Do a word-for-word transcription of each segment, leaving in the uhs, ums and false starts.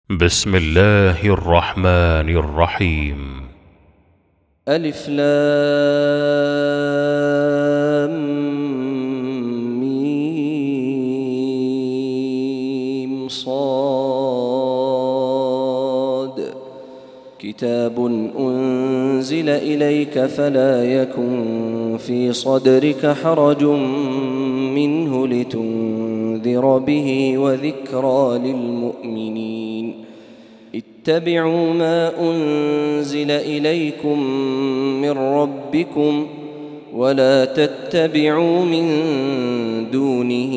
بسم الله الرحمن الرحيم. ألف لام ميم صاد كتاب أنزل إليك فلا يكن في صدرك حرج منه لتنذر به وذكرى للمؤمنين. اتبعوا ما أنزل إليكم من ربكم ولا تتبعوا من دونه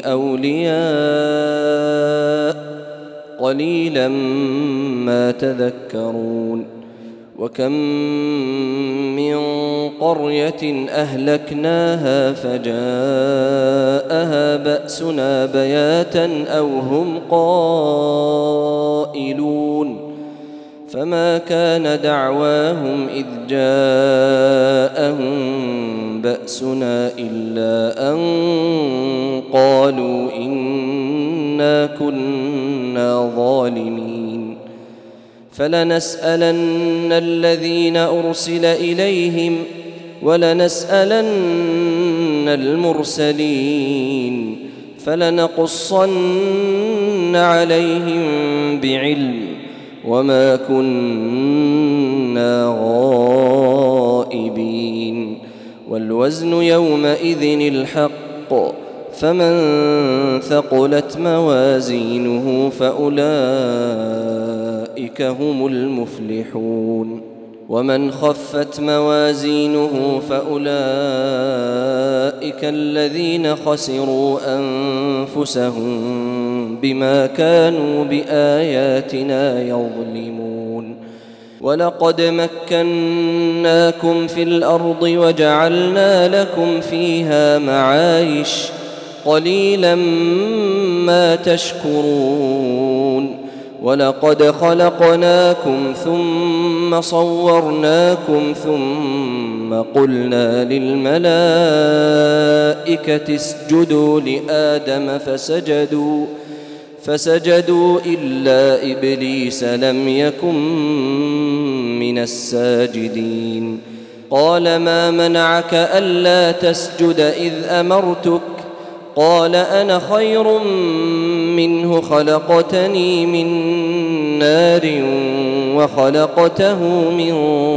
أولياء قليلا ما تذكرون. وكم من قرية أهلكناها فجاءها بأسنا بياتا أو هم قائلون فما كان دعواهم إذ جاءهم بأسنا إلا أن قالوا إنا كنا ظالمين. فلنسألن الذين أرسل إليهم ولنسألن المرسلين فلنقصن عليهم بعلم وما كنا غائبين. والوزن يومئذ الحق فمن ثقلت موازينه فأولئك هم المفلحون ومن خفت موازينه فأولئك الذين خسروا أنفسهم بما كانوا بآياتنا يظلمون. ولقد مكناكم في الأرض وجعلنا لكم فيها معايش قليلا ما تشكرون. ولقد خلقناكم ثم صورناكم ثم قلنا للملائكة اسجدوا لآدم فسجدوا فسجدوا إلا إبليس لم يكن من الساجدين. قال ما منعك ألا تسجد إذ أمرتك؟ قال أنا خير منه خلقتني من نار وخلقته من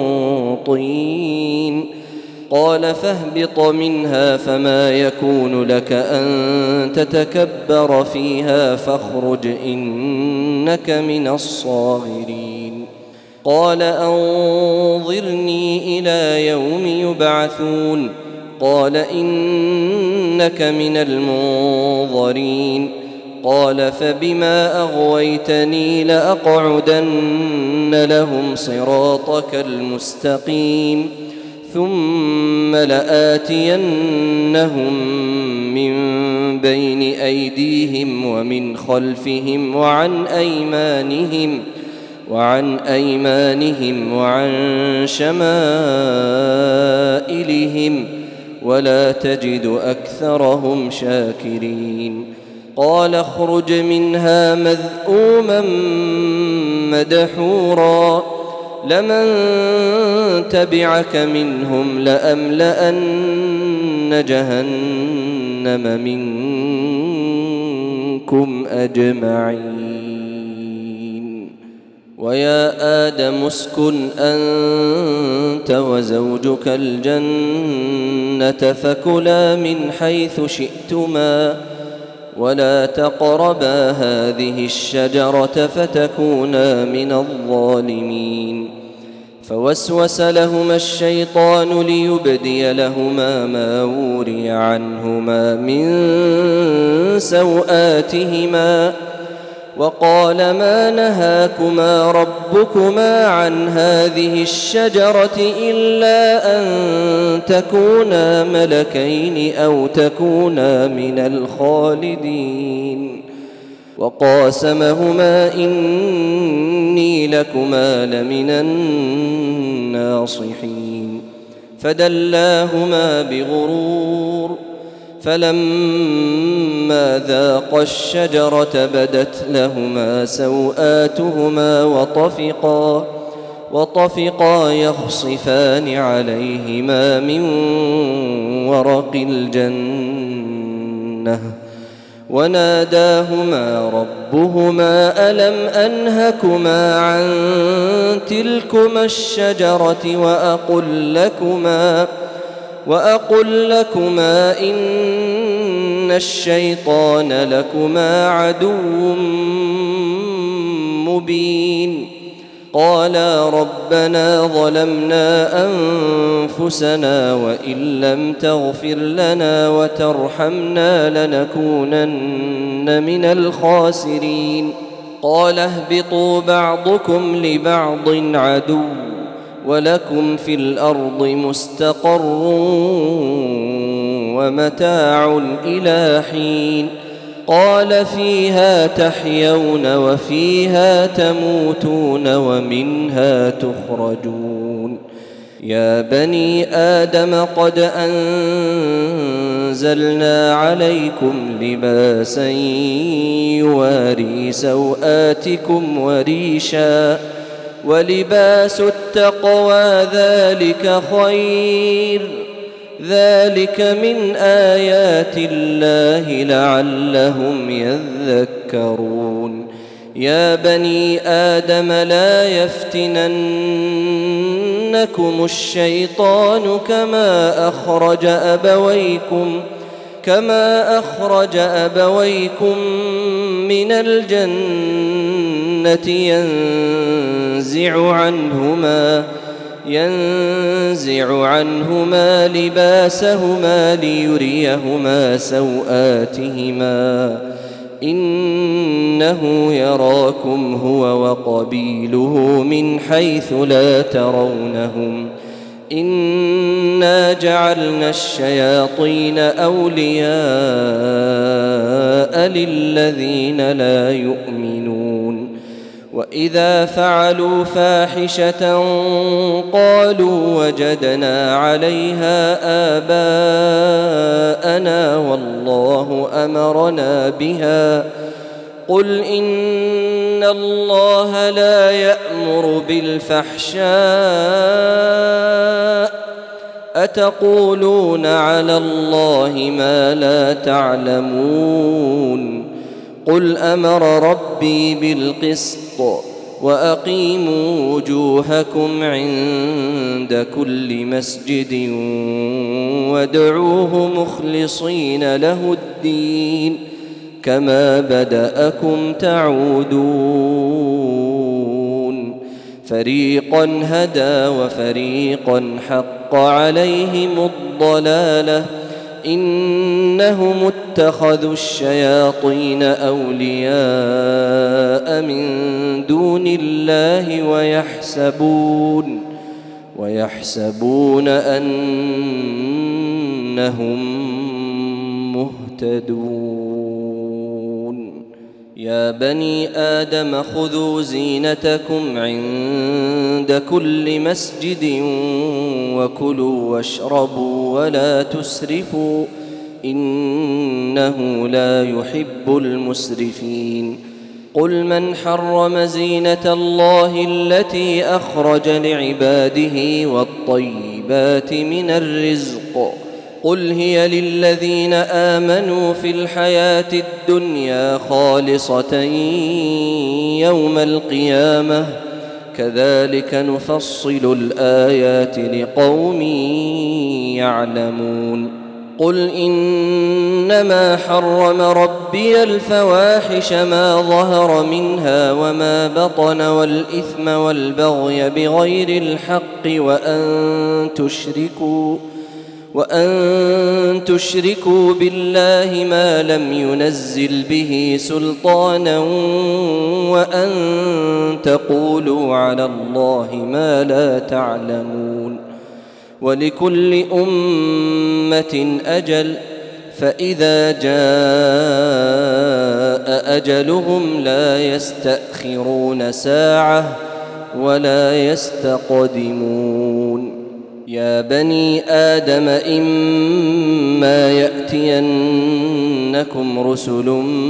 طين. قال فاهبط منها فما يكون لك أن تتكبر فيها فاخرج إنك من الصاغرين. قال أنظرني إلى يوم يبعثون. قال إنك من المنظرين. قال فبما أغويتني لأقعدن لهم صراطك المستقيم ثم لآتينهم من بين أيديهم ومن خلفهم وعن أيمانهم وعن أيمانهم وعن شمائلهم ولا تجد أكثرهم شاكرين. قال اخرج منها مذءوما مدحورا لمن تبعك منهم لأملأن جهنم منكم أجمعين. ويا آدم اسكن أنت وزوجك الجنة فكلا من حيث شئتما ولا تقربا هذه الشجرة فتكونا من الظالمين. فوسوس لهما الشيطان ليبدي لهما ما وري عنهما من سوآتهما وقال ما نهاكما ربكما عن هذه الشجرة إلا أن تكونا ملكين أو تكونا من الخالدين. وقاسمهما إني لكما لمن الناصحين. فدلاهما بغرور فلما ذاقا الشجرة بدت لهما سوآتهما وطفقا وطفقا يخصفان عليهما من ورق الجنة وناداهما ربهما ألم أنهكما عن تلكما الشجرة وأقل لكما وأقل لكما إن الشيطان لكما عدو مبين قالا ربنا ظلمنا أنفسنا وإن لم تغفر لنا وترحمنا لنكونن من الخاسرين قال اهبطوا بعضكم لبعض عدو ولكم في الأرض مستقر ومتاع إلى حين قال فيها تحيون وفيها تموتون ومنها تخرجون يا بني آدم قد أنزلنا عليكم لباسا يواري سوآتكم وريشا ولباس التقوى ذلك خير ذلك من آيات الله لعلهم يذكرون يا بني آدم لا يفتننكم الشيطان كما أخرج أبويكم كما أخرج أبويكم من الجنة ينزع عنهما ينزع عنهما لباسهما ليريهما سوآتهما إنه يراكم هو وقبيله من حيث لا ترونهم إنا جعلنا الشياطين أولياء للذين لا يؤمنون وإذا فعلوا فاحشة قالوا وجدنا عليها آباءنا والله أمرنا بها قل إن الله لا يأمر بالفحشاء أتقولون على الله ما لا تعلمون قل أمر ربي بالقسط وأقيموا وجوهكم عند كل مسجد وادعوه مخلصين له الدين كما بدأكم تعودون فريقا هدى وفريقا حق عليهم الضلالة إنهم اتخذوا الشياطين أولياء من دون الله ويحسبون ويحسبون أنهم مهتدون يا بني آدم خذوا زينتكم عند كل مسجد وكلوا واشربوا ولا تسرفوا إنه لا يحب المسرفين قل من حرم زينة الله التي أخرج لعباده والطيبات من الرزق قل هي للذين آمنوا في الحياة الدنيا خالصة يوم القيامة كذلك نفصل الآيات لقوم يعلمون قل إنما حرم ربي الفواحش ما ظهر منها وما بطن والإثم والبغي بغير الحق وأن تشركوا وأن تشركوا بالله ما لم ينزل به سلطانا وأن تقولوا على الله ما لا تعلمون ولكل أمة أجل فإذا جاء أجلهم لا يستأخرون ساعة ولا يستقدمون يا بني آدم إما يأتينكم رسل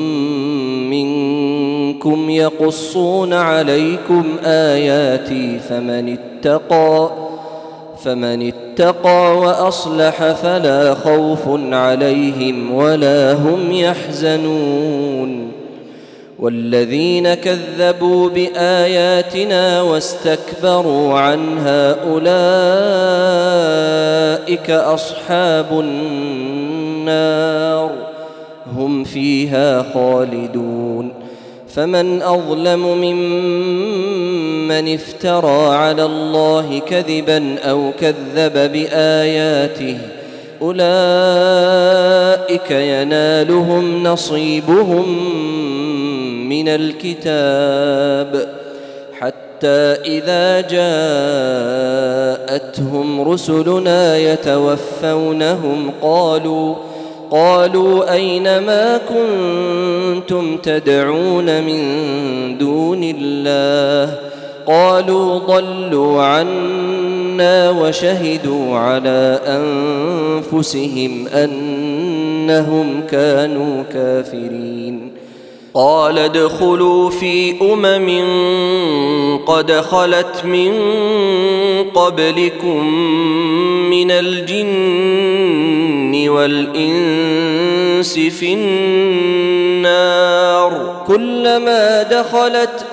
منكم يقصون عليكم آياتي فمن اتقى فمن اتقى وأصلح فلا خوف عليهم ولا هم يحزنون والذين كذبوا بآياتنا واستكبروا عنها أولئك أصحاب النار هم فيها خالدون فمن أظلم ممن افترى على الله كذبا أو كذب بآياته أولئك ينالهم نصيبهم من الكتاب حتى إذا جاءتهم رسلنا يتوفونهم قالوا قالوا أين ما كنتم تدعون من دون الله قالوا ضلوا عنا وشهدوا على أنفسهم أنهم كانوا كافرين قال ادخلوا في أمم قد خلت من قبلكم من الجن والإنس في النار كلما دخلت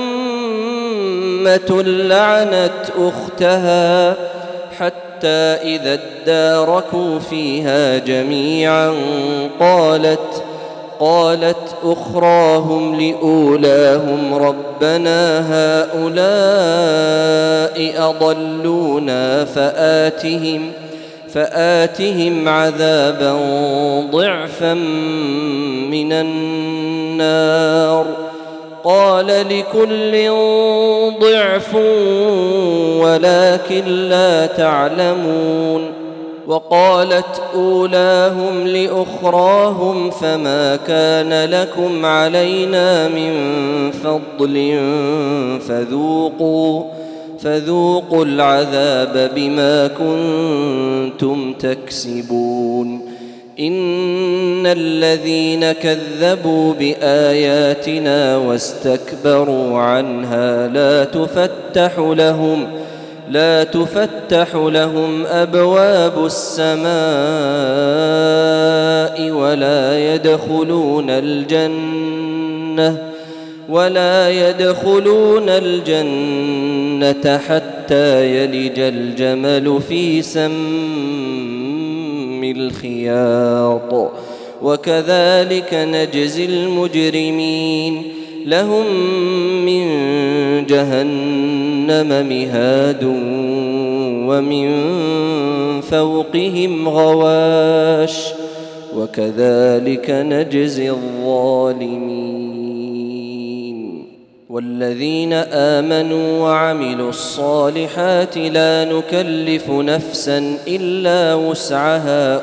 أمة لعنت أختها حتى إذا اداركوا فيها جميعا قالت قالت أخراهم لأولاهم ربنا هؤلاء أضلونا فآتهم فآتهم عذابا ضعفا من النار قال لكل ضعف ولكن لا تعلمون وقالت أولاهم لأخراهم فما كان لكم علينا من فضل فذوقوا فذوقوا العذاب بما كنتم تكسبون إن الذين كذبوا بآياتنا واستكبروا عنها لا تفتح لهم لا تفتح لهم أبواب السماء ولا يدخلون الجنة ولا يدخلون الجنة حتى يلج الجمل في سم الخياط وكذلك نجزي المجرمين لهم من جهنم مهاد ومن فوقهم غواش وكذلك نجزي الظالمين والذين آمنوا وعملوا الصالحات لا نكلف نفسا إلا وسعها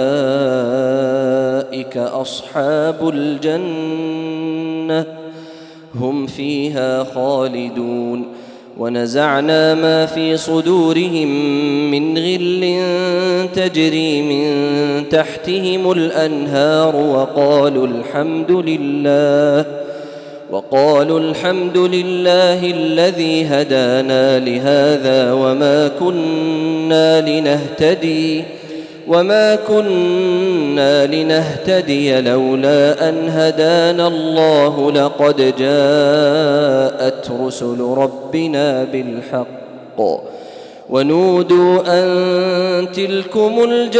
أولئك أصحاب الجنة هم فيها خالدون ونزعنا ما في صدورهم من غل تجري من تحتهم الأنهار وقالوا الحمد لله وقالوا الحمد لله الذي هدانا لهذا وما كنا لنهتدي وما كنا لنهتدي لولا أن هدانا الله لقد جاءت رسل ربنا بالحق ونودوا أن تلكم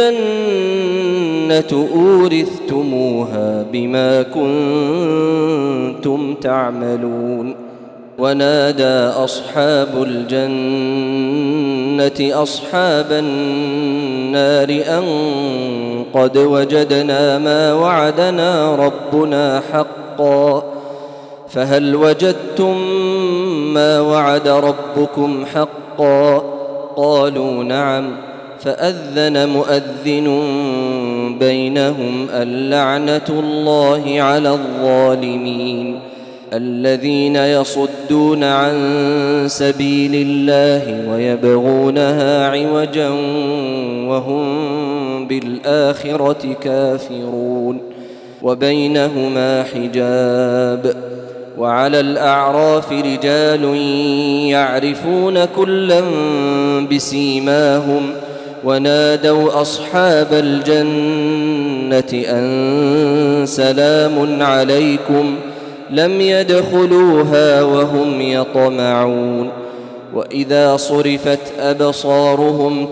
الجنة أورثتموها بما كنتم تعملون ونادى أصحاب الجنة أصحاب النار أن قد وجدنا ما وعدنا ربنا حقا فهل وجدتم ما وعد ربكم حقا قالوا نعم فأذن مؤذن بينهم اللعنة الله على الظالمين الذين يصدون ويصدون عن سبيل الله ويبغونها عوجا وهم بالآخرة كافرون وبينهما حجاب وعلى الأعراف رجال يعرفون كلا بسيماهم ونادوا أصحاب الجنة أن سلام عليكم لم يدخلوها وهم يطمعون وإذا صرفت أبصارهم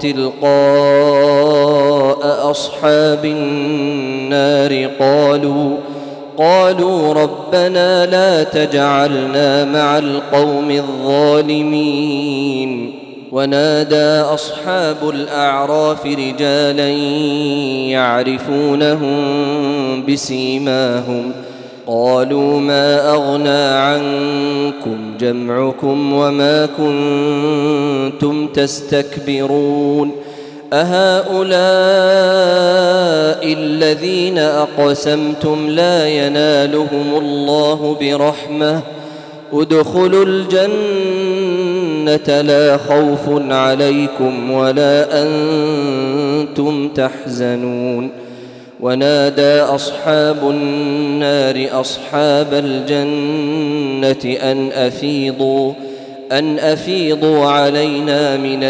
تلقاء أصحاب النار قالوا قالوا ربنا لا تجعلنا مع القوم الظالمين ونادى أصحاب الأعراف رجالا يعرفونهم بسيماهم قالوا ما أغنى عنكم جمعكم وما كنتم تستكبرون أهؤلاء الذين أقسمتم لا ينالهم الله برحمة ادخلوا الجنة لا خوف عليكم ولا أنتم تحزنون ونادى أصحاب النار أصحاب الجنة أن أفيضوا أن أفيضوا علينا من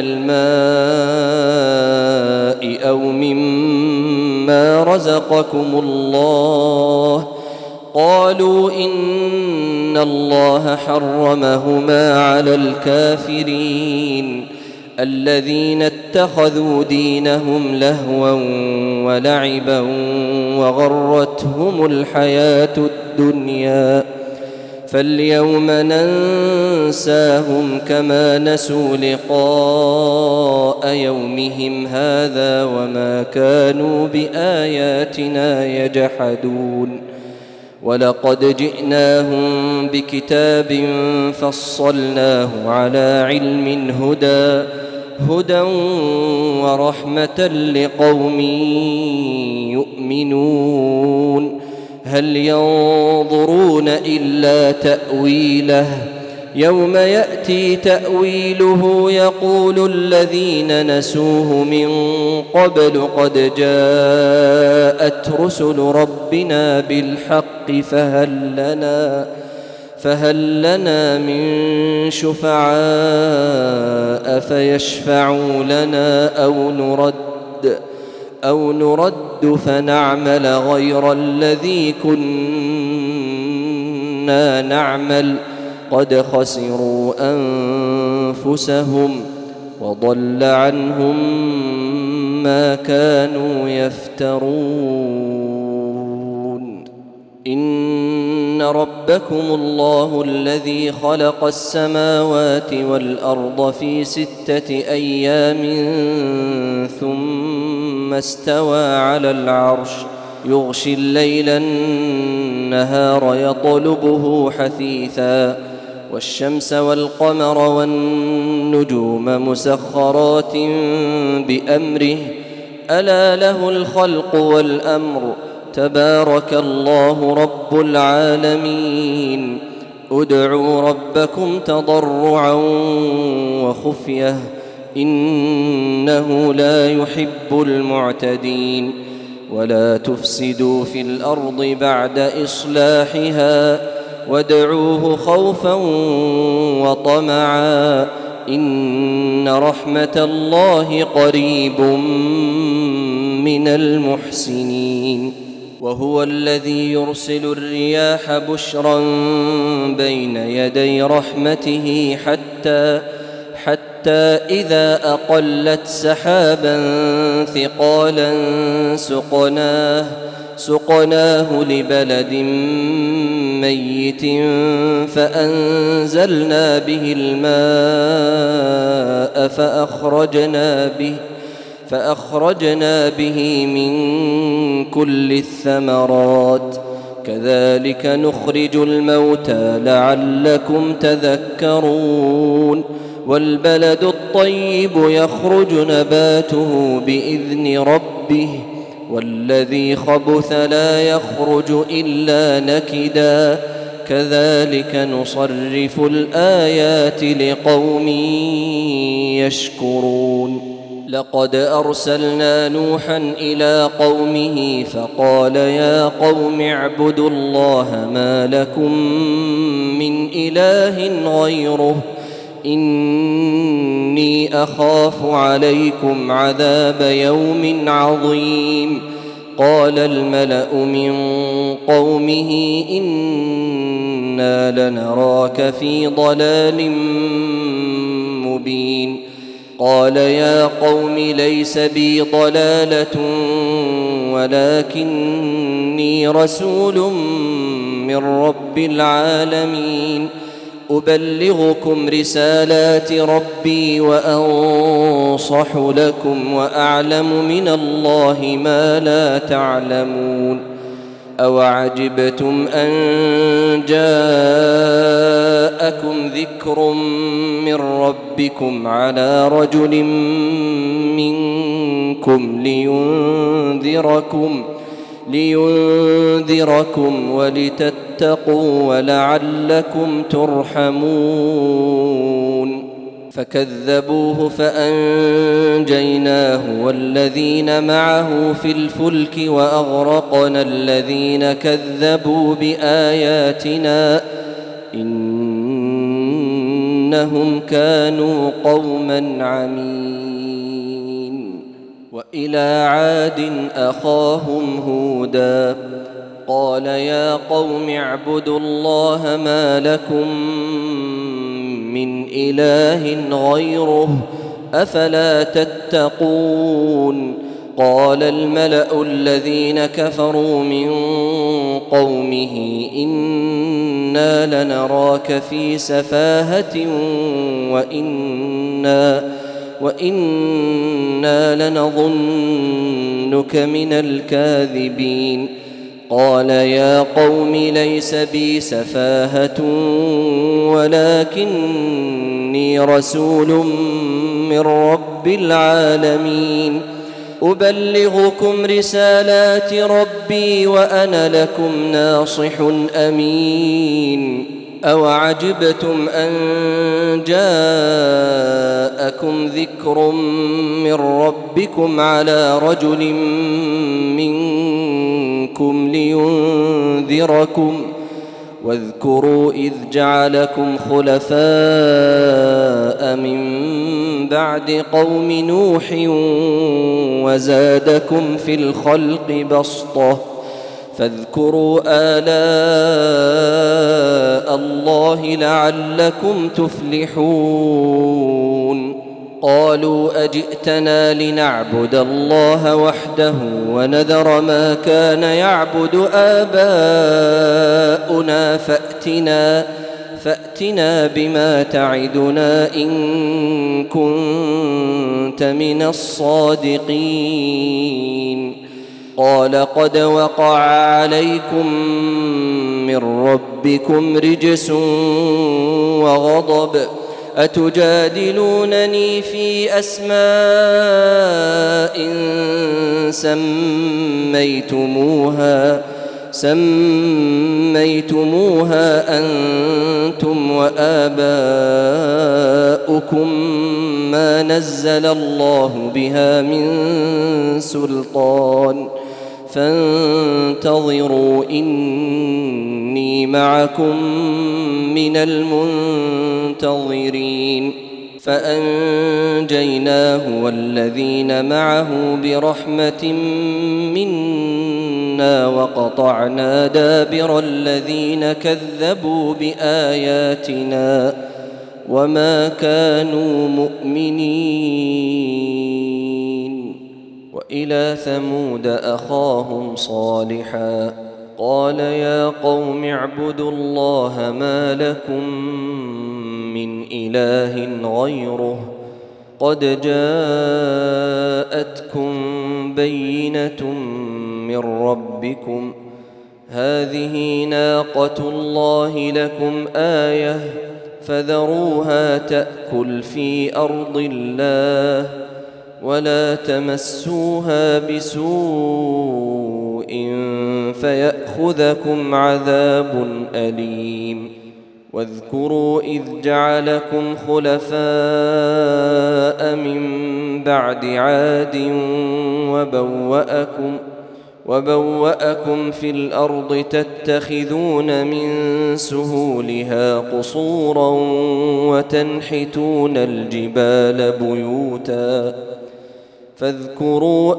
الماء أو مما رزقكم الله قالوا إن الله حرمهما على الكافرين الذين اتخذوا دينهم لهوا ولعبا وغرتهم الحياة الدنيا فاليوم ننساهم كما نسوا لقاء يومهم هذا وما كانوا بآياتنا يجحدون ولقد جئناهم بكتاب فصلناه على علم هدى هدى ورحمة لقوم يؤمنون هل ينظرون إلا تأويله يوم يأتي تأويله يقول الذين نسوه من قبل قد جاءت رسل ربنا بالحق فهل لنا فهل لنا من شفعاء فيشفعوا لنا أو نرد أو نرد فنعمل غير الذي كنا نعمل قد خسروا أنفسهم وضل عنهم ما كانوا يفترون إن ربكم الله الذي خلق السماوات والأرض في ستة أيام ثم استوى على العرش يغشي الليل النهار يطلبه حثيثا والشمس والقمر والنجوم مسخرات بأمره ألا له الخلق والأمر تبارك الله رب العالمين ادعوا ربكم تضرعا وخفية إنه لا يحب المعتدين ولا تفسدوا في الأرض بعد إصلاحها وادعوه خوفا وطمعا إن رحمة الله قريب من المحسنين وهو الذي يرسل الرياح بشرا بين يدي رحمته حتى حتى إذا أقلت سحابا ثقالا سقناه سقناه لبلد ميت فأنزلنا به الماء فأخرجنا به فأخرجنا به من كل الثمرات كذلك نخرج الموتى لعلكم تذكرون والبلد الطيب يخرج نباته بإذن ربه والذي خبث لا يخرج إلا نكدا كذلك نصرف الآيات لقوم يشكرون لقد أرسلنا نوحا إلى قومه فقال يا قوم اعبدوا الله ما لكم من إله غيره إني أخاف عليكم عذاب يوم عظيم قال الملأ من قومه إنا لنراك في ضلال مبين قال يا قوم ليس بي ضلالة ولكني رسول من رب العالمين أبلغكم رسالات ربي وأنصح لكم وأعلم من الله ما لا تعلمون أوعجبتم أن جاءكم ذكر من ربكم على رجل منكم لينذركم لينذركم ولتتقوا ولعلكم ترحمون فكذبوه فأنجيناه والذين معه في الفلك وأغرقنا الذين كذبوا بآياتنا إنهم كانوا قوما عمين وإلى عاد أخاهم هودا قال يا قوم اعبدوا الله ما لكم من إله غيره أفلا تتقون قال الملأ الذين كفروا من قومه إنا لنراك في سفاهة وإنا وإنا لنظنك من الكاذبين قال يا قوم ليس بي سفاهة ولكني رسول من رب العالمين أبلغكم رسالات ربي وأنا لكم ناصح أمين أوعجبتم أن جاءكم ذكر من ربكم على رجل منكم لينذركم واذكروا إذ جعلكم خلفاء من بعد قوم نوح وزادكم في الخلق بسطة فاذكروا آلاء الله لعلكم تفلحون قالوا أجئتنا لنعبد الله وحده ونذر ما كان يعبد آباؤنا فأتنا فأتنا بما تعدنا إن كنت من الصادقين قال قد وقع عليكم من ربكم رجس وغضب أتجادلونني في أسماء سميتموها سميتموها أنتم وآباؤكم ما نزل الله بها من سلطان فانتظروا إني معكم من المنتظرين فأنجيناه والذين معه برحمة منا وقطعنا دابر الذين كذبوا بآياتنا وما كانوا مؤمنين وإلى ثمود أخاهم صالحا قال يا قوم اعبدوا الله ما لكم من إله غيره قد جاءتكم بينة من ربكم هذه ناقة الله لكم آية فذروها تأكل في أرض الله ولا تمسوها بسوء فيأخذكم عذاب أليم واذكروا إذ جعلكم خلفاء من بعد عاد وبوأكم وبوأكم في الأرض تتخذون من سهولها قصورا وتنحتون الجبال بيوتا فاذكروا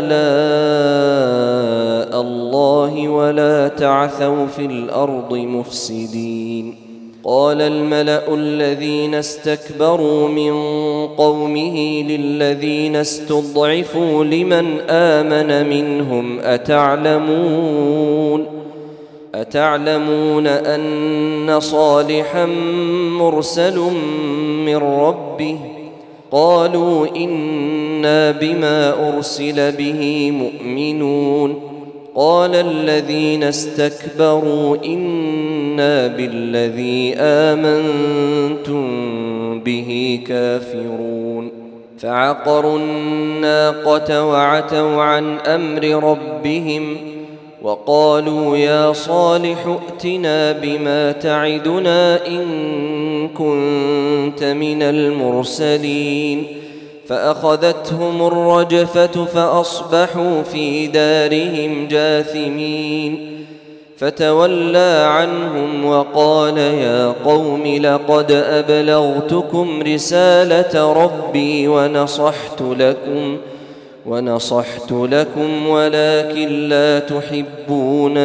آلاء الله ولا تعثوا في الأرض مفسدين قال الملأ الذين استكبروا من قومه للذين استضعفوا لمن آمن منهم أتعلمون أتعلمون أن صالحا مرسل من ربه قالوا إنا بما أرسل به مؤمنون قال الذين استكبروا إنا بالذي آمنتم به كافرون فعقروا الناقة وعتوا عن أمر ربهم وقالوا يا صالح ائتنا بما تعدنا إن كنت من المرسلين فأخذتهم الرجفة فأصبحوا في دارهم جاثمين فتولى عنهم وقال يا قوم لقد أبلغتكم رسالة ربي ونصحت لكم ونصحت لكم ولكن لا تحبون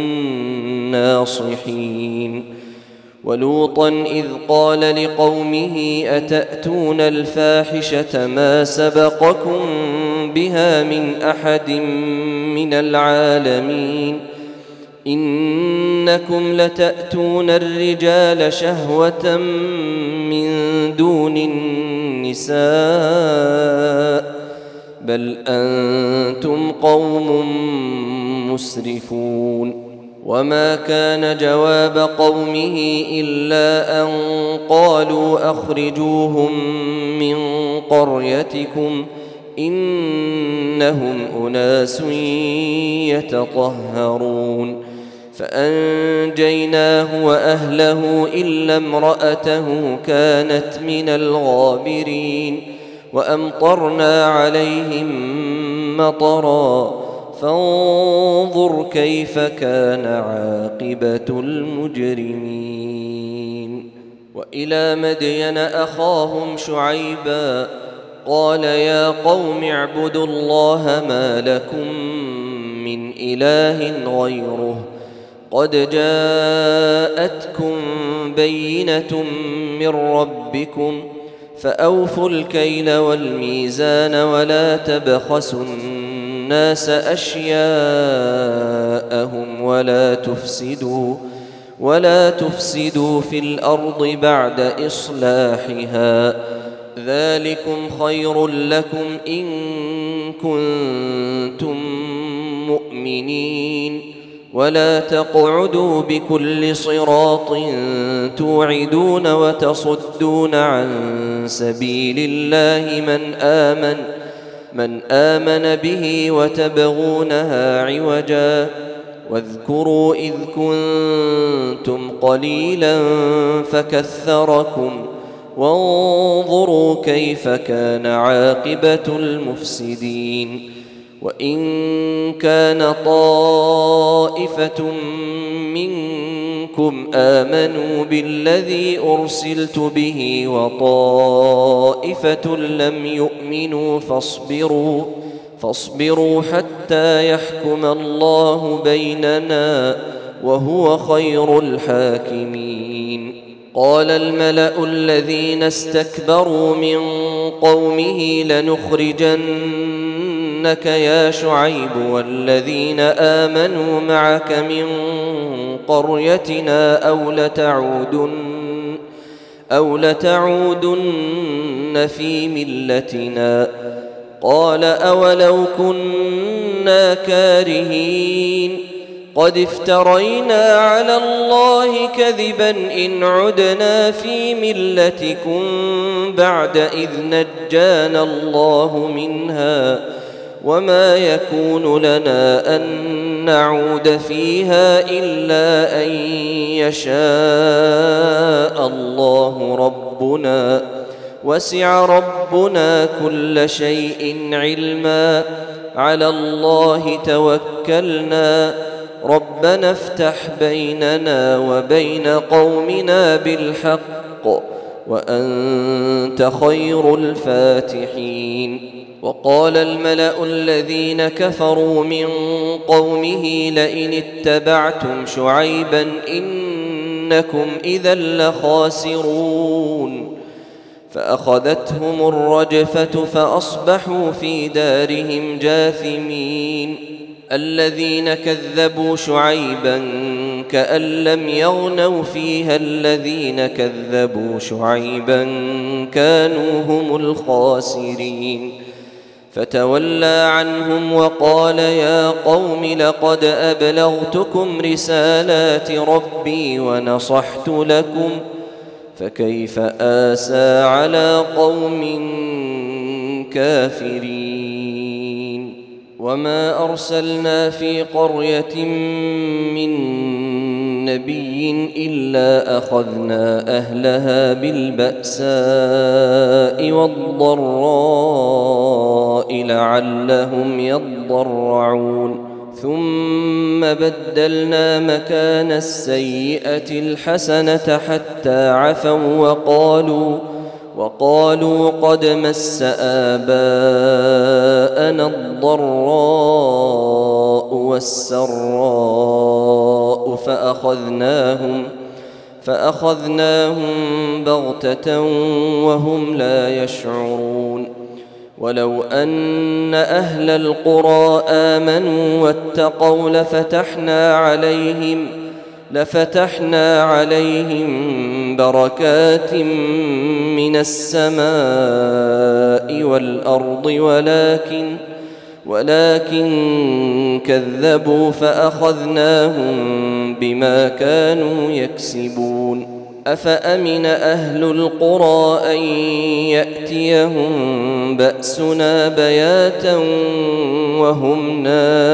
الناصحين ولوطا إذ قال لقومه أتأتون الفاحشة ما سبقكم بها من أحد من العالمين إنكم لتأتون الرجال شهوة من دون النساء بل أنتم قوم مسرفون وما كان جواب قومه إلا أن قالوا أخرجوهم من قريتكم إنهم أناس يتطهرون فأنجيناه وأهله إلا امرأته كانت من الغابرين وأمطرنا عليهم مطرا فانظر كيف كان عاقبة المجرمين وإلى مدين أخاهم شعيبا قال يا قوم اعبدوا الله ما لكم من إله غيره قد جاءتكم بينة من ربكم فأوفوا الكيل والميزان ولا تبخسوا الناس أشياءهم ولا تفسدوا ولا تفسدوا في الأرض بعد إصلاحها ذلكم خير لكم إن كنتم مؤمنين ولا تقعدوا بكل صراط توعدون وتصدون عن سبيل الله من آمن من آمن به وتبغونها عوجا واذكروا إذ كنتم قليلا فكثركم وانظروا كيف كان عاقبة المفسدين وإن كان طائفة منكم آمنوا بالذي أرسلت به وطائفة لم يؤمنوا فاصبروا فاصبروا حتى يحكم الله بيننا وهو خير الحاكمين قال الملأ الذين استكبروا من قومه لنخرجنك يا شعيب والذين آمنوا معك من قريتنا أو لتعودن أو لتعودن في ملتنا قال أولو كنا كارهين قد افترينا على الله كذبا إن عدنا في ملتكم بعد إذ نجانا الله منها وما يكون لنا أن نعود فيها إلا أن يشاء الله ربنا وسع ربنا كل شيء علما على الله توكلنا ربنا افتح بيننا وبين قومنا بالحق وأنت خير الفاتحين. وقال الملأ الذين كفروا من قومه لئن اتبعتم شعيبا إنكم إذا لخاسرون فأخذتهم الرجفة فأصبحوا في دارهم جاثمين. الذين كذبوا شعيبا كأن لم يغنوا فيها الذين كذبوا شعيبا كانوا هم الخاسرين. فتولى عنهم وقال يا قوم لقد أبلغتكم رسالات ربي ونصحت لكم فكيف آسى على قوم كافرين. وما أرسلنا في قرية من نبي إلا أخذنا أهلها بالبأساء والضراء لعلهم يضرعون ثم بدلنا مكان السيئة الحسنة حتى عفوا وقالوا وقالوا قد مس آباءنا الضراء والسراء فأخذناهم فأخذناهم بغتة وهم لا يشعرون. ولو أن أهل القرى آمنوا واتقوا لفتحنا عليهم لفتحنا عليهم بركات من السماء والأرض ولكن ولكن كذبوا فأخذناهم بما كانوا يكسبون. أفأمن أهل القرى أن يأتيهم بأسنا بياتا وهم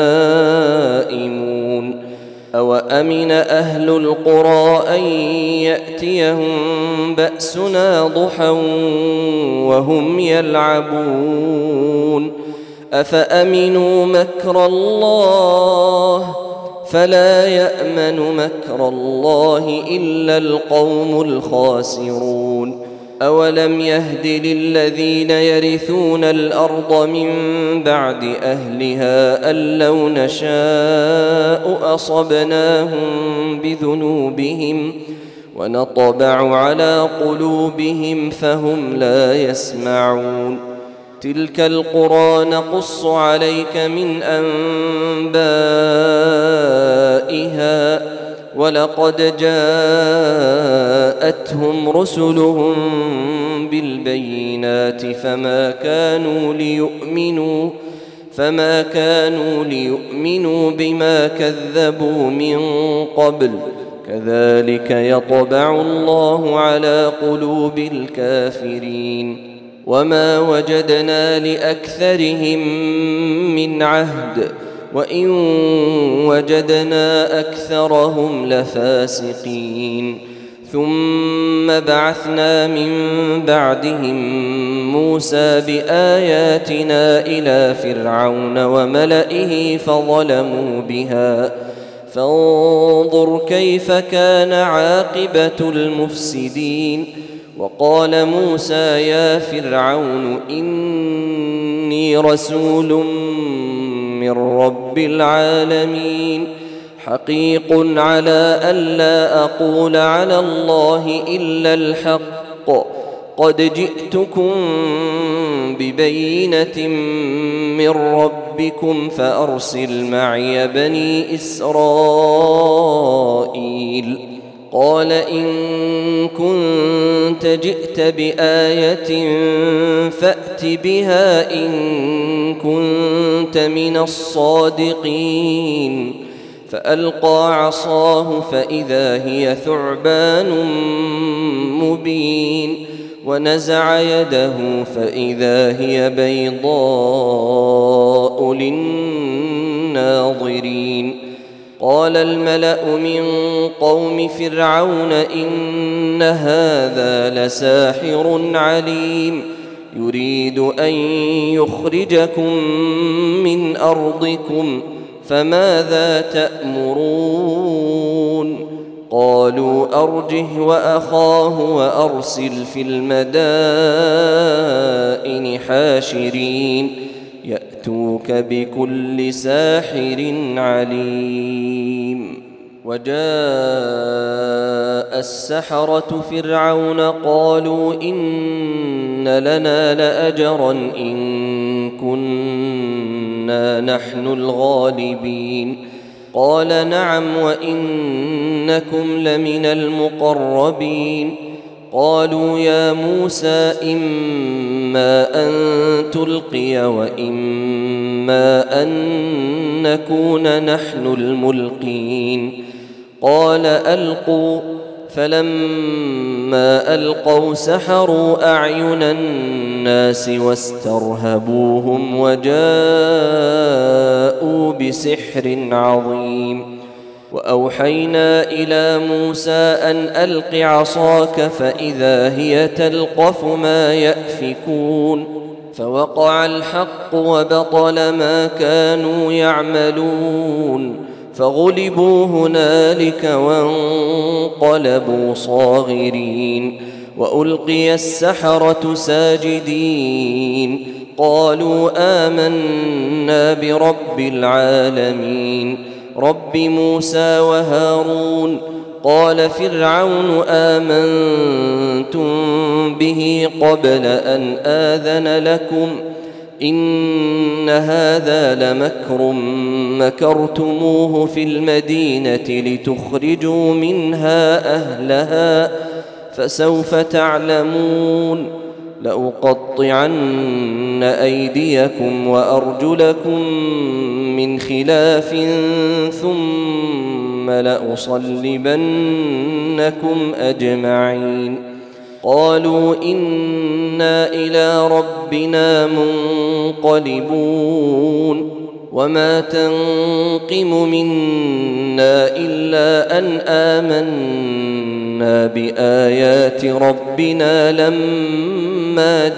نائمون أوأمن أهل القرى أن يأتيهم بأسنا ضحى وهم يلعبون أفأمنوا مكر الله فلا يأمن مكر الله إلا القوم الخاسرون. أولم يهد للذين يرثون الأرض من بعد أهلها أن لو نشاء أصبناهم بذنوبهم ونطبع على قلوبهم فهم لا يسمعون. تلك القرى نقص عليك من أنبائها ولقد جاءتهم رسلهم بالبينات فما كانوا ليؤمنوا فما كانوا ليؤمنوا بما كذبوا من قبل كذلك يطبع الله على قلوب الكافرين. وما وجدنا لأكثرهم من عهد وإن وجدنا أكثرهم لفاسقين. ثم بعثنا من بعدهم موسى بآياتنا إلى فرعون وملئه فظلموا بها فانظر كيف كان عاقبة المفسدين. وقال موسى يا فرعون إني رسول من رب العالمين حقيق على ألا أقول على الله إلا الحق قد جئتكم ببينة من ربكم فأرسل معي بني إسرائيل. قال إن كنت جئت بآية فأت بها إن كنت من الصادقين. فألقى عصاه فإذا هي ثعبان مبين ونزع يده فإذا هي بيضاء للناظرين. قال الملأ من قوم فرعون إن هذا لساحر عليم يريد أن يخرجكم من أرضكم فماذا تأمرون قالوا أرجه وأخاه وأرسل في المدائن حاشرين يأتوك بكل ساحر عليم وجاء السحرة فرعون قالوا إن لنا لأجرا إن كنا نحن الغالبين قال نعم وإنكم لمن المقربين قالوا يا موسى إما أن تلقي وإما أن نكون نحن الملقين قال ألقوا فلما ألقوا سحروا أعين الناس واسترهبوهم وجاءوا بسحر عظيم وأوحينا إلى موسى أن ألق عصاك فإذا هي تلقف ما يأفكون فوقع الحق وبطل ما كانوا يعملون فغلبوا هنالك وانقلبوا صاغرين وألقي السحرة ساجدين قالوا آمنا برب العالمين رب موسى وهارون قال فرعون آمنتم به قبل أن آذن لكم إن هذا لمكر مكرتموه في المدينة لتخرجوا منها أهلها فسوف تعلمون لأقطعن أيديكم وأرجلكم من خلاف ثم لأصلبنكم أجمعين قالوا إنا إلى ربنا منقلبون وما تنقم منا إلا أن آمنا بآيات ربنا لما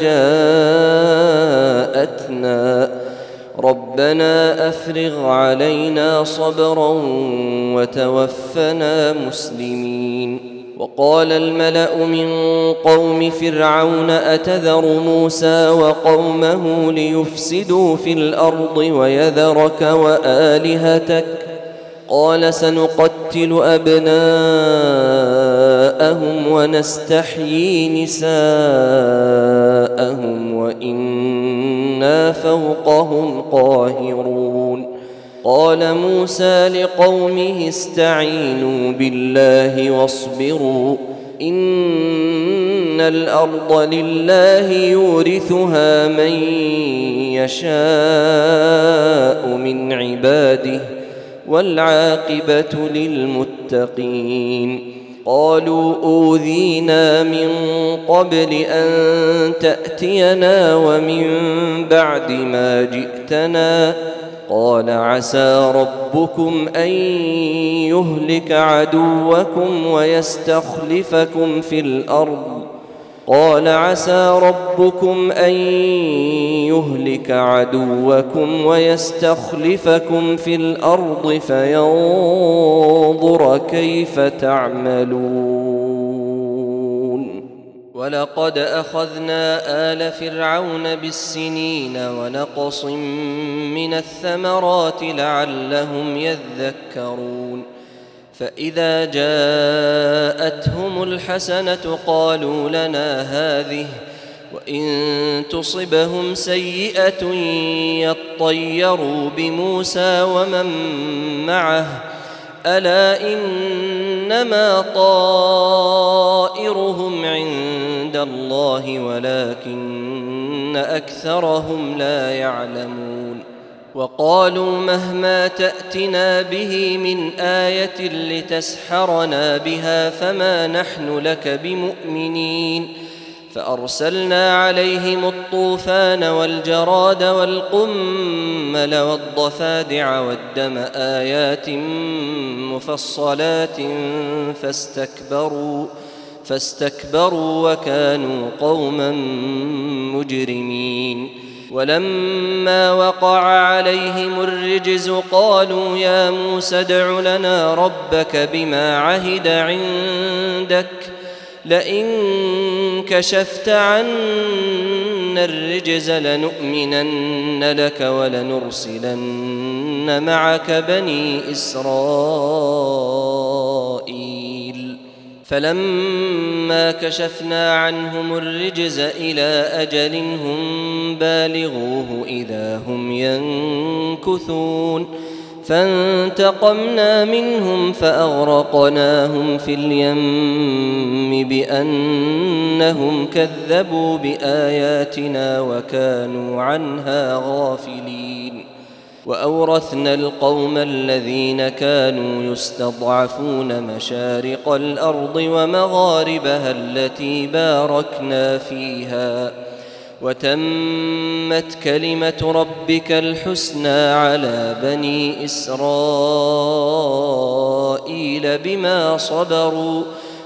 جاءتنا ربنا أفرغ علينا صبرا وتوفنا مسلمين وقال الملأ من قوم فرعون أتذر موسى وقومه ليفسدوا في الأرض ويذرك وآلهتك قال سنقتل أبناءهم ونستحيي نساءهم وإنا فوقهم قاهرون قال موسى لقومه استعينوا بالله واصبروا إن الأرض لله يورثها من يشاء من عباده والعاقبة للمتقين قالوا أوذينا من قبل أن تأتينا ومن بعد ما جئتنا قال عسى ربكم أن يهلك عدوكم ويستخلفكم في الأرض قال عسى ربكم أن يهلك عدوكم ويستخلفكم في الأرض فينظر كيف تعملون ولقد أخذنا آل فرعون بالسنين ونقص من الثمرات لعلهم يذكرون فإذا جاءتهم الحسنة قالوا لنا هذه وإن تصبهم سيئة يطيروا بموسى ومن معه ألا إنما طائرهم عند الله ولكن أكثرهم لا يعلمون وقالوا مهما تأتنا به من آية لتسحرنا بها فما نحن لك بمؤمنين فأرسلنا عليهم الطوفان والجراد والقمل والضفادع والدم آيات مفصلات فاستكبروا فاستكبروا وكانوا قوما مجرمين. ولما وقع عليهم الرجز قالوا يا موسى ادع لنا ربك بما عهد عندك لئن كشفت عنا الرجز لنؤمنن لك ولنرسلن معك بني إسرائيل. فلما كشفنا عنهم الرجز إلى أجل هم بالغوه إذا هم ينكثون فانتقمنا منهم فأغرقناهم في اليم بأنهم كذبوا بآياتنا وكانوا عنها غافلين. وأورثنا القوم الذين كانوا يستضعفون مشارق الأرض ومغاربها التي باركنا فيها وتمت كلمة ربك الحسنى على بني إسرائيل بما صبروا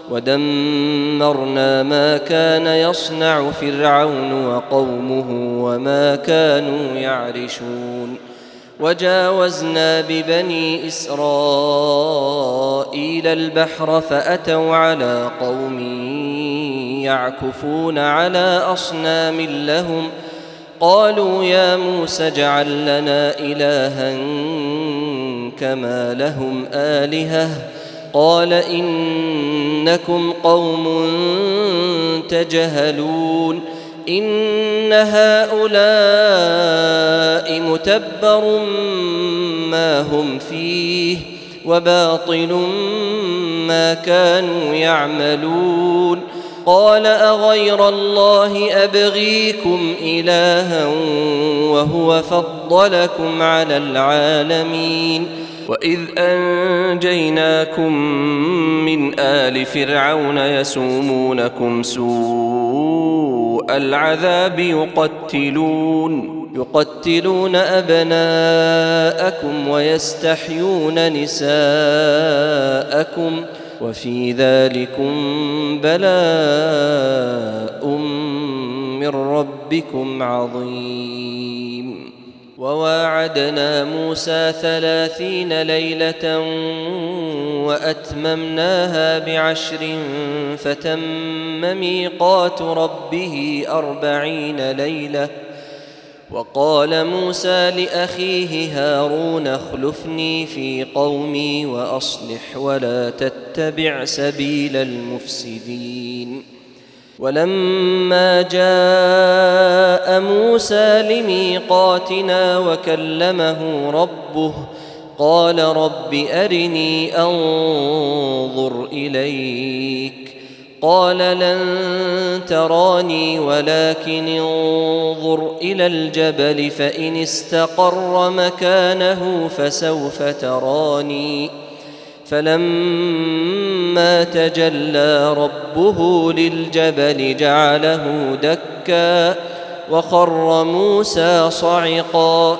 ودمرنا ما كان يصنع فرعون وقومه وما كانوا يعرشون. وجاوزنا ببني إسرائيل البحر فأتوا على قوم يعكفون على أصنام لهم قالوا يا موسى اجعل لنا إلها كما لهم آلهة قال إنكم قوم تجهلون إن هؤلاء متبر ما هم فيه وباطل ما كانوا يعملون. قال أغير الله أبغيكم إلها وهو فضلكم على العالمين. وإذ أنجيناكم من آل فرعون يسومونكم سوء العذاب يقتلون يقتلون أبناءكم ويستحيون نساءكم وفي ذلكم بلاء من ربكم عظيم. وواعدنا موسى ثلاثين ليلة وأتممناها بعشر فتم ميقات ربه أربعين ليلة. وقال موسى لأخيه هارون اخلفني في قومي وأصلح ولا تتبع سبيل المفسدين. ولما جاء موسى لميقاتنا وكلمه ربه قال رب أرني أنظر إليك قال لن تراني ولكن انظر إلى الجبل فإن استقر مكانه فسوف تراني. فلما تجلى ربه للجبل جعله دكا وخر موسى صعقا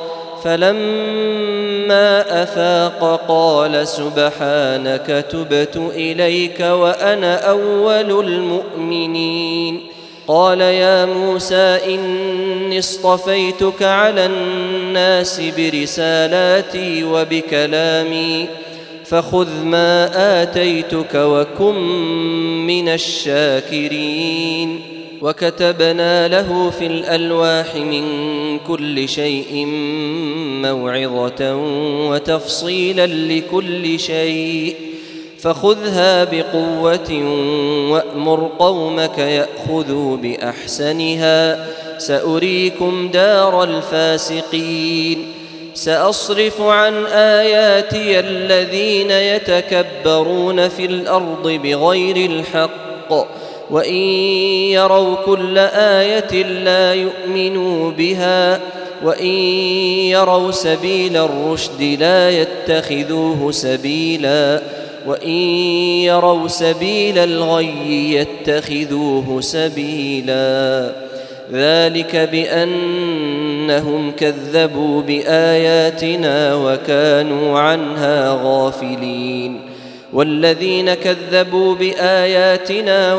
فلما أفاق قال سبحانك تبت إليك وأنا أول المؤمنين. قال يا موسى إني اصطفيتك على الناس برسالاتي وبكلامي فخذ ما آتيتك وكن من الشاكرين. وكتبنا له في الألواح من كل شيء موعظة وتفصيلا لكل شيء فخذها بقوة وأمر قومك يأخذوا بأحسنها سأريكم دار الفاسقين. سأصرف عن آياتي الذين يتكبرون في الأرض بغير الحق وإن يروا كل آية لا يؤمنوا بها وإن يروا سبيل الرشد لا يتخذوه سبيلا وإن يروا سبيل الغي يتخذوه سبيلا ذلك بأنهم كذبوا بآياتنا وكانوا عنها غافلين والذين كذبوا بآياتنا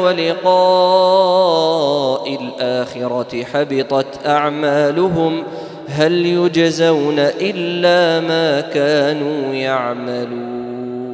ولقاء الآخرة حبطت أعمالهم هل يجزون إلا ما كانوا يعملون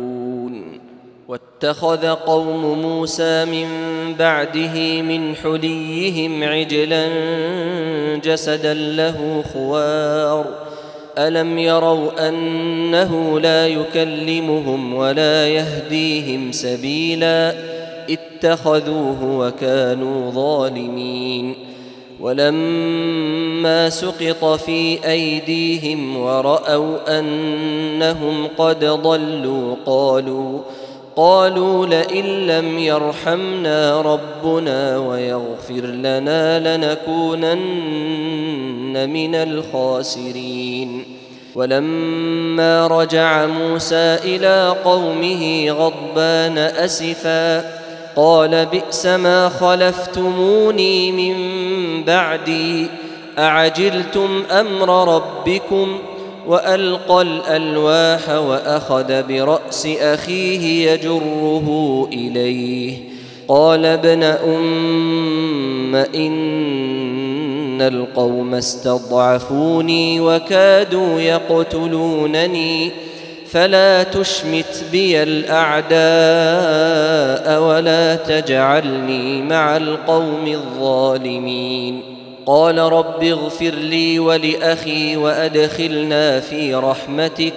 واتخذ قوم موسى من بعده من حليهم عجلا جسدا له خوار ألم يروا أنه لا يكلمهم ولا يهديهم سبيلا اتخذوه وكانوا ظالمين ولما سقط في أيديهم ورأوا أنهم قد ضلوا قالوا قالوا لئن لم يرحمنا ربنا ويغفر لنا لنكونن من الخاسرين ولما رجع موسى إلى قومه غضبان أسفا قال بئس ما خلفتموني من بعدي أعجلتم أمر ربكم وألقى الألواح وأخذ برأس أخيه يجره إليه قال ابن أم إن القوم استضعفوني وكادوا يقتلونني فلا تشمت بي الأعداء ولا تجعلني مع القوم الظالمين قال رب اغفر لي ولأخي وأدخلنا في رحمتك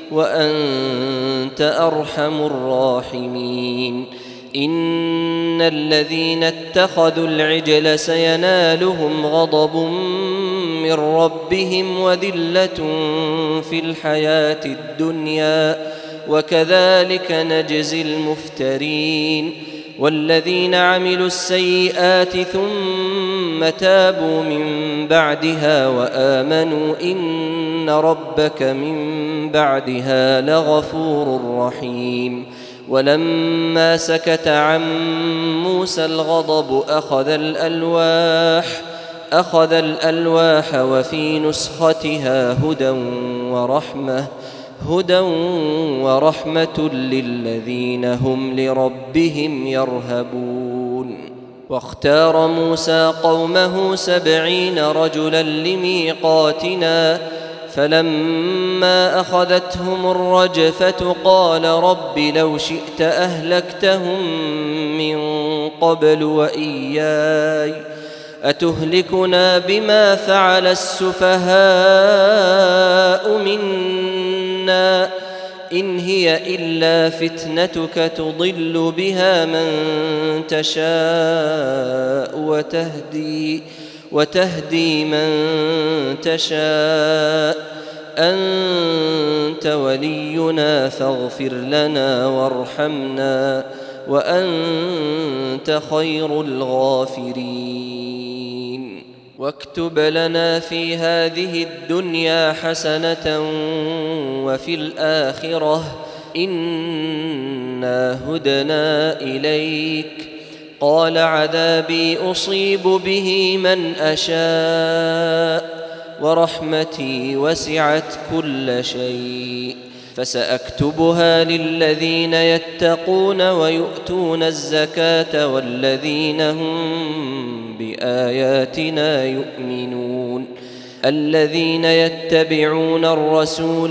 وأنت أرحم الراحمين إن الذين اتخذوا العجل سينالهم غضب من ربهم وذلة في الحياة الدنيا وكذلك نجزي المفترين والذين عملوا السيئات ثم تابوا من بعدها وآمنوا إن ربك من بعدها لغفور رحيم ولما سكت عن موسى الغضب أخذ الألواح أخذ الألواح وفي نسختها هدى ورحمة هدى ورحمة للذين هم لربهم يرهبون واختار موسى قومه سبعين رجلا لميقاتنا فلما أخذتهم الرجفة قال رب لو شئت أهلكتهم من قبل وإياي أتهلكنا بما فعل السفهاء منا إن هي إلا فتنتك تضل بها من تشاء وتهدي وتهدي من تشاء أنت ولينا فاغفر لنا وارحمنا وأنت خير الغافرين واكتب لنا في هذه الدنيا حسنة وفي الآخرة إنا هدنا إليك قال عذابي أصيب به من أشاء ورحمتي وسعت كل شيء فسأكتبها للذين يتقون ويؤتون الزكاة والذين هم بآياتنا يؤمنون الذين يتبعون الرسول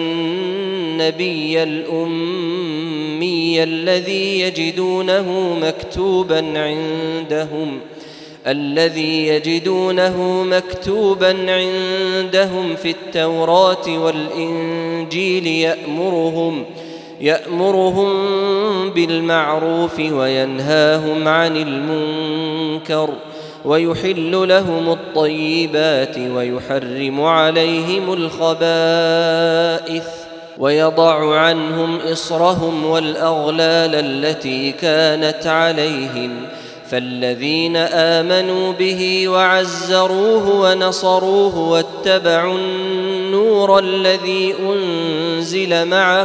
النبي الأمي الذي يجدونه مكتوبا عندهم الذي يجدونه مكتوبا عندهم في التوراة والإنجيل يأمرهم يأمرهم بالمعروف وينهاهم عن المنكر ويحل لهم الطيبات ويحرم عليهم الخبائث ويضع عنهم إصرهم والأغلال التي كانت عليهم فالذين آمنوا به وعزروه ونصروه واتبعوا النور الذي أنزل معه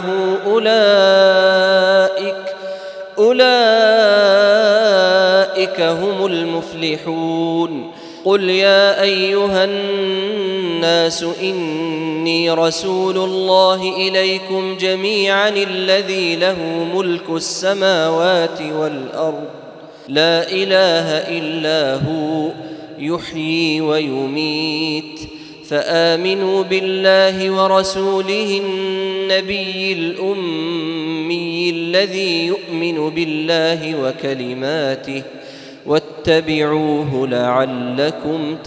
أولئك أولئك هم المفلحون. قل يا أيها الناس إني رسول الله إليكم جميعا الذي له ملك السماوات والأرض لا إله إلا هو يحيي ويميت فآمنوا بالله ورسوله النبي الأمي الذي يؤمن بالله وكلماته واتبعوه لعلكم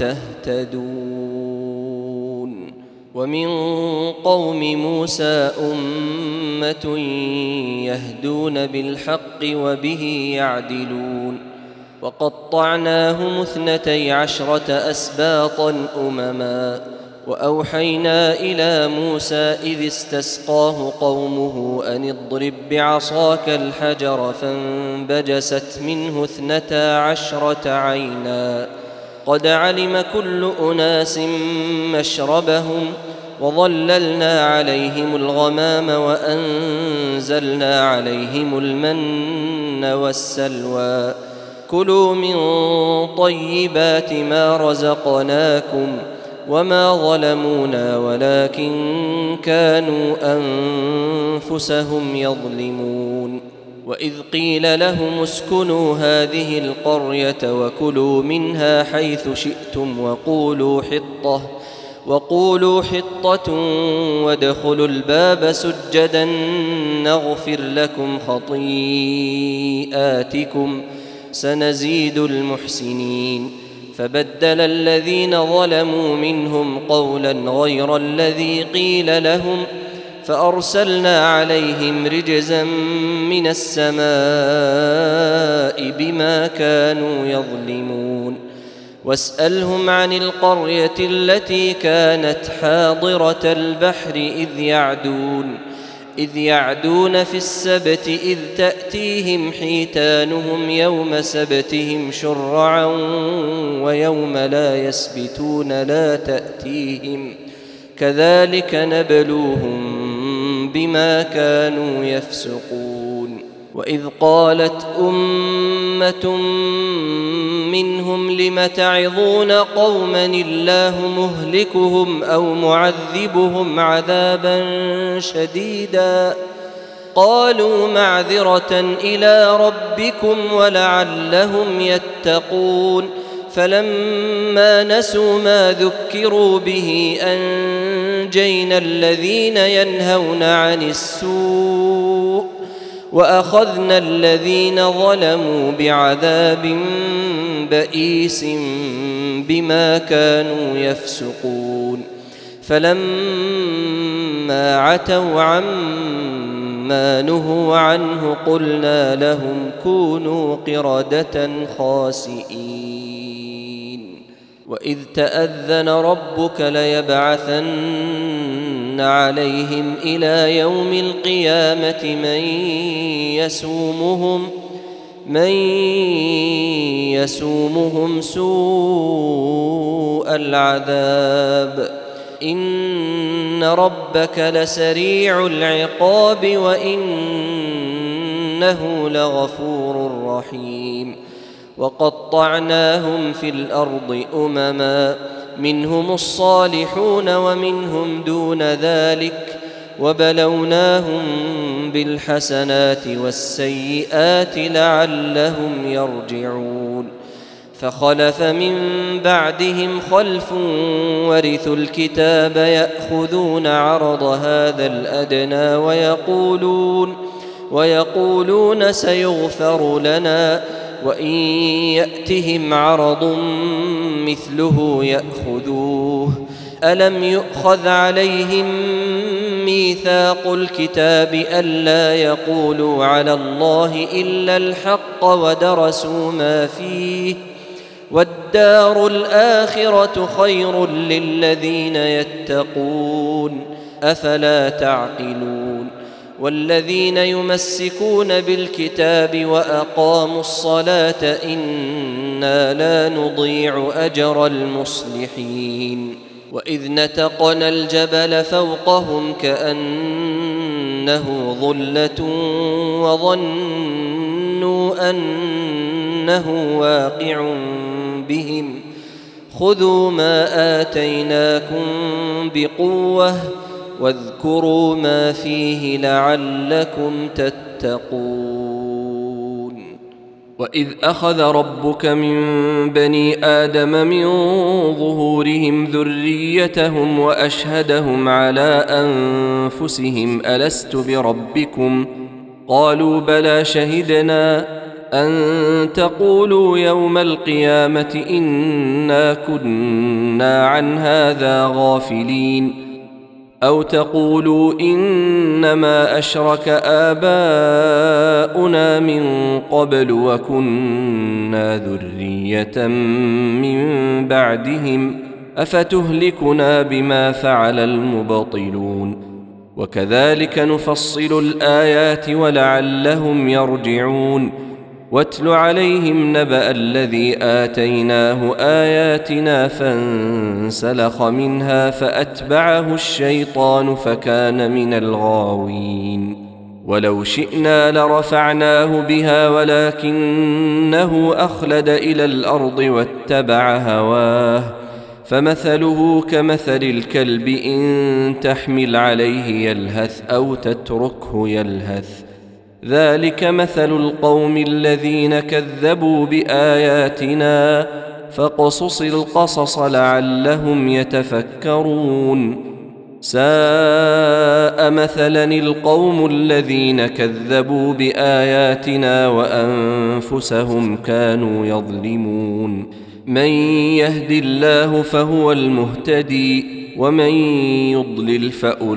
تهتدون. ومن قوم موسى أمة يهدون بالحق وبه يعدلون وقطعناهم اثنتي عشرة أسباطا أمما وأوحينا إلى موسى إذ استسقاه قومه أن اضرب بعصاك الحجر فانبجست منه اثنتا عشرة عينا قد علم كل أناس مشربهم وظللنا عليهم الغمام وأنزلنا عليهم المن والسلوى كلوا من طيبات ما رزقناكم وما ظلمونا ولكن كانوا أنفسهم يظلمون. وإذ قيل لهم اسكنوا هذه القرية وكلوا منها حيث شئتم وقولوا حطة وقولوا حطة وادخلوا الباب سجدا نغفر لكم خطيئاتكم سنزيد المحسنين. فبدل الذين ظلموا منهم قولا غير الذي قيل لهم فأرسلنا عليهم رجزا من السماء بما كانوا يظلمون. واسألهم عن القرية التي كانت حاضرة البحر إذ يعدون إذ يعدون في السبت إذ تأتيهم حيتانهم يوم سبتهم شرعا ويوم لا يسبتون لا تأتيهم كذلك نبلوهم بما كانوا يفسقون. وإذ قالت أمة منهم لم تعظون قوما الله مهلكهم أو معذبهم عذابا شديدا قالوا معذرة إلى ربكم ولعلهم يتقون. فلما نسوا ما ذكروا به أنجينا الذين ينهون عن السوء وأخذنا الذين ظلموا بعذاب بئيس بما كانوا يفسقون. فلما عتوا عما نهوا عنه قلنا لهم كونوا قردة خاسئين. وإذ تأذن ربك ليبعثن عليهم إلى يوم القيامة من يسومهم من يسومهم سوء العذاب إن ربك لسريع العقاب وإنه لغفور رحيم. وقطعناهم في الأرض أمما منهم الصالحون ومنهم دون ذلك وبلوناهم بالحسنات والسيئات لعلهم يرجعون. فخلف من بعدهم خلف ورثوا الكتاب يأخذون عرض هذا الأدنى ويقولون ويقولون سيغفر لنا وإن يأتهم عرض مثله يأخذوه ألم يؤخذ عليهم ميثاق الكتاب ألا يقولوا على الله إلا الحق ودرسوا ما فيه والدار الآخرة خير للذين يتقون أفلا تعقلون. والذين يمسكون بالكتاب وأقاموا الصلاة إنا لا نضيع أجر المصلحين وإذ نتقنا الجبل فوقهم كأنه ظلة وظنوا أنه واقع بهم خذوا ما آتيناكم بقوة واذكروا ما فيه لعلكم تتقون. وإذ أخذ ربك من بني آدم من ظهورهم ذريتهم وأشهدهم على أنفسهم ألست بربكم قالوا بلى شهدنا أن تقولوا يوم القيامة إنا كنا عن هذا غافلين أو تقولوا إنما أشرك آباؤنا من قبل وكنا ذرية من بعدهم أفتهلكنا بما فعل المبطلون وكذلك نفصل الآيات ولعلهم يرجعون واتل عليهم نبأ الذي آتيناه آياتنا فانسلخ منها فأتبعه الشيطان فكان من الغاوين ولو شئنا لرفعناه بها ولكنه أخلد إلى الأرض واتبع هواه فمثله كمثل الكلب إن تحمل عليه يلهث أو تتركه يلهث ذلك مثل القوم الذين كذبوا بآياتنا فاقصص القصص لعلهم يتفكرون ساء مثلا القوم الذين كذبوا بآياتنا وأنفسهم كانوا يظلمون من يهد الله فهو المهتدي ومن يضلل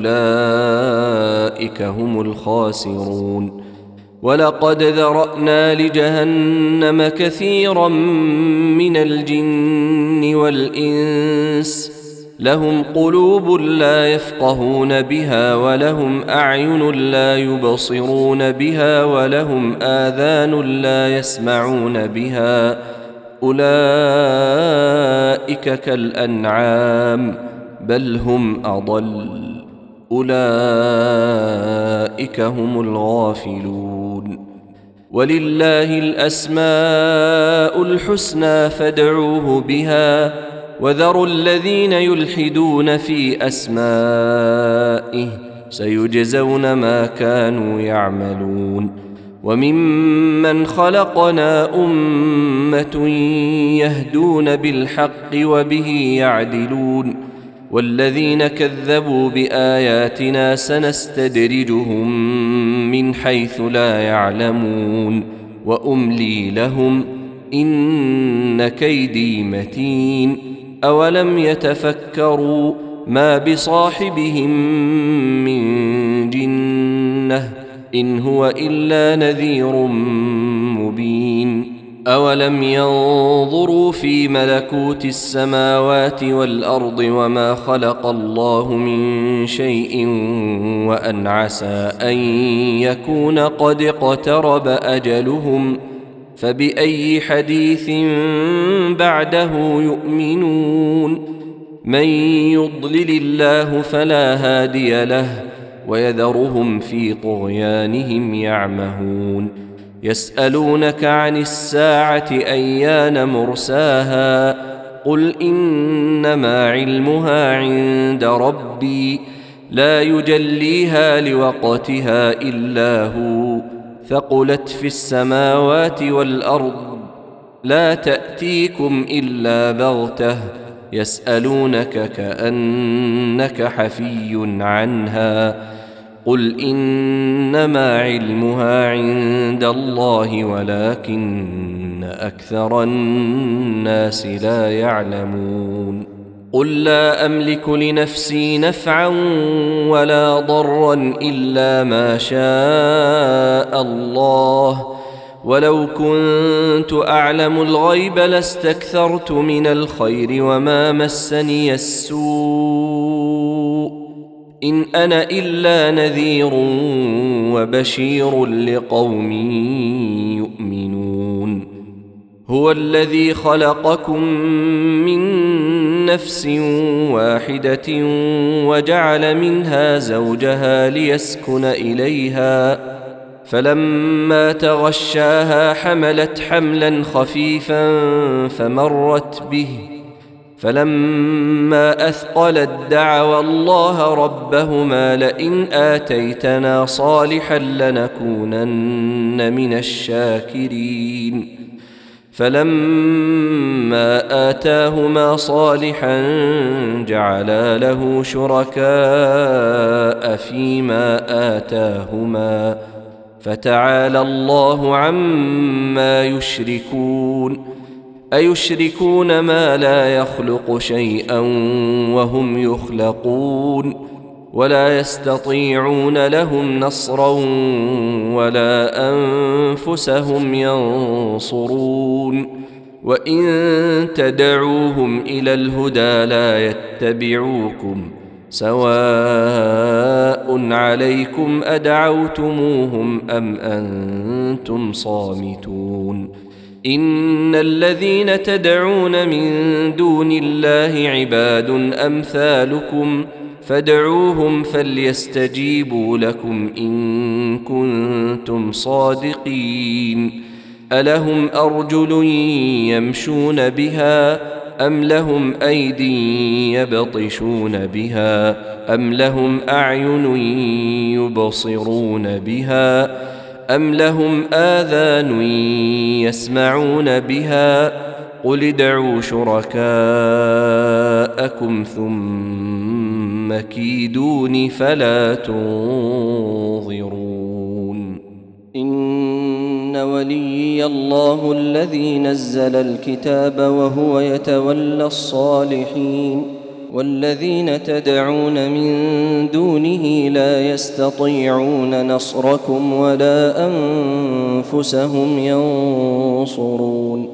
فأولئك هم الخاسرون ولقد ذرأنا لجهنم كثيرا من الجن والإنس لهم قلوب لا يفقهون بها ولهم أعين لا يبصرون بها ولهم آذان لا يسمعون بها أولئك كالأنعام بل هم أضل أولئك هم الغافلون ولله الأسماء الحسنى فادعوه بها وذروا الذين يلحدون في أسمائه سيجزون ما كانوا يعملون وممن خلقنا أمة يهدون بالحق وبه يعدلون والذين كذبوا بآياتنا سنستدرجهم من حيث لا يعلمون وأملي لهم إن كيدي متين أولم يتفكروا ما بصاحبهم من جنة إن هو إلا نذير مبين أولم ينظروا في ملكوت السماوات والأرض وما خلق الله من شيء وأن عسى أن يكون قد اقترب أجلهم فبأي حديث بعده يؤمنون من يضلل الله فلا هادي له ويذرهم في طغيانهم يعمهون يسألونك عن الساعة أيان مرساها قل إنما علمها عند ربي لا يجليها لوقتها إلا هو ثقلت في السماوات والأرض لا تأتيكم إلا بغتة يسألونك كأنك حفي عنها قل إنما علمها عند الله ولكن أكثر الناس لا يعلمون قل لا أملك لنفسي نفعا ولا ضرا إلا ما شاء الله ولو كنت أعلم الغيب لاستكثرت من الخير وما مسني السوء إن أنا إلا نذير وبشير لقوم يؤمنون هو الذي خلقكم من نفس واحدة وجعل منها زوجها ليسكن إليها فلما تغشاها حملت حملا خفيفا فمرت به فلما أثقلت دعوا الله ربهما لئن آتيتنا صالحا لنكونن من الشاكرين فلما آتاهما صالحا جعلا له شركاء فيما آتاهما فتعالى الله عما يشركون أيشركون ما لا يخلق شيئا وهم يخلقون ولا يستطيعون لهم نصرا ولا أنفسهم ينصرون وإن تدعوهم إلى الهدى لا يتبعوكم سواء عليكم أدعوتموهم أم أنتم صامتون إن الذين تدعون من دون الله عباد أمثالكم فادعوهم فليستجيبوا لكم إن كنتم صادقين ألهم أرجل يمشون بها أم لهم أيدي يبطشون بها أم لهم أعين يبصرون بها أم لهم آذان يسمعون بها قل ادعوا شركاءكم ثم كيدون فلا تنظرون إن وليي الله الذي نزل الكتاب وهو يتولى الصالحين والذين تدعون من دونه لا يستطيعون نصركم ولا أنفسهم ينصرون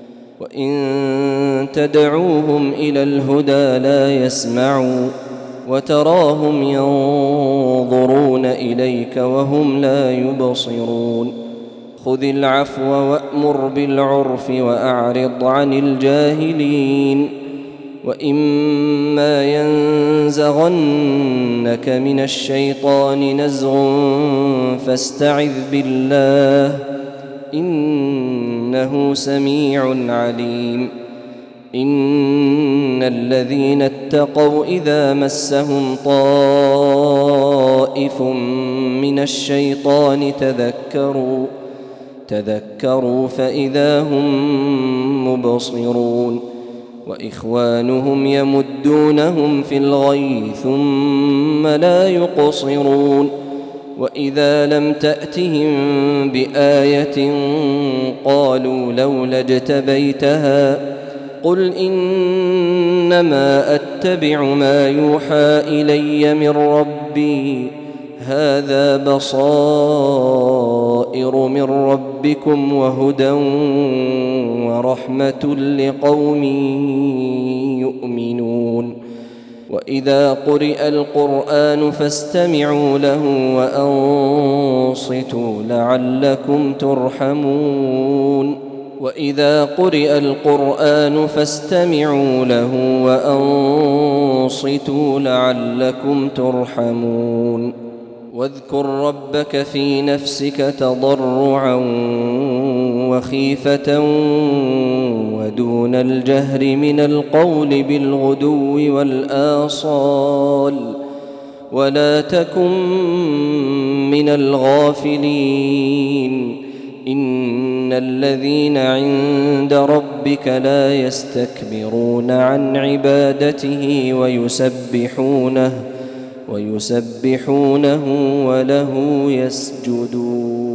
وإن تدعوهم إلى الهدى لا يسمعوا وتراهم ينظرون إليك وهم لا يبصرون خذ العفو وأمر بالعرف وأعرض عن الجاهلين وإما ينزغنك من الشيطان نزغ فاستعذ بالله إنه سميع عليم إن الذين اتقوا إذا مسهم طائف من الشيطان تذكروا تذكروا فإذا هم مبصرون وإخوانهم يمدونهم في الغي ثم لا يقصرون وإذا لم تأتهم بآية قالوا لولا اجتبيتها قل إنما أتبع ما يوحى إلي من ربي هذا بصائر من ربكم وهدى ورحمة لقوم يؤمنون وإذا قرئ القرآن فاستمعوا له وأنصتوا لعلكم ترحمون وإذا قرئ القرآن فاستمعوا له وأنصتوا لعلكم ترحمون واذكر ربك في نفسك تضرعا وخيفة ودون الجهر من القول بالغدو والآصال ولا تكن من الغافلين إن الذين عند ربك لا يستكبرون عن عبادته ويسبحونه ويسبحونه وله يسجدون